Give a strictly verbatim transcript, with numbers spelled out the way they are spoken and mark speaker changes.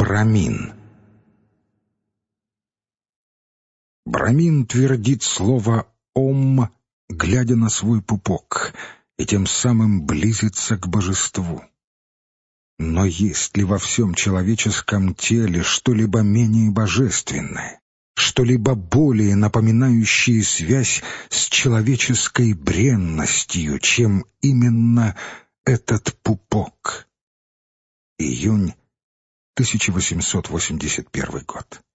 Speaker 1: Брамин. Брамин твердит слово «Ом», глядя на свой пупок, и тем самым близится к божеству. Но есть ли во всем человеческом теле что-либо менее божественное, что-либо более напоминающее связь с человеческой бренностью, чем именно этот пупок? Июнь тысяча восемьсот восемьдесят первый год.